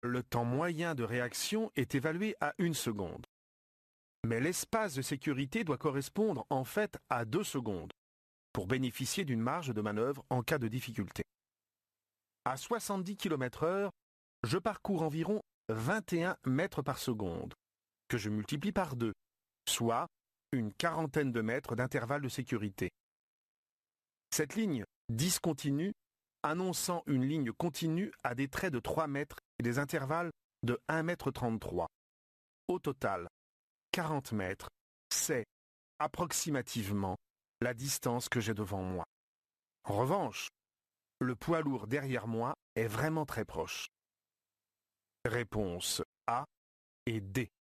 Le temps moyen de réaction est évalué à 1 seconde. Mais l'espace de sécurité doit correspondre en fait à 2 secondes pour bénéficier d'une marge de manœuvre en cas de difficulté. À 70 km/h, je parcours environ 21 mètres par seconde, que je multiplie par 2, soit une quarantaine de mètres d'intervalle de sécurité. Cette ligne discontinue, annonçant une ligne continue à des traits de 3 mètres et des intervalles de 1,33 m. Au total, 40 mètres, c'est approximativement la distance que j'ai devant moi. En revanche, le poids lourd derrière moi est vraiment très proche. Réponse A et D.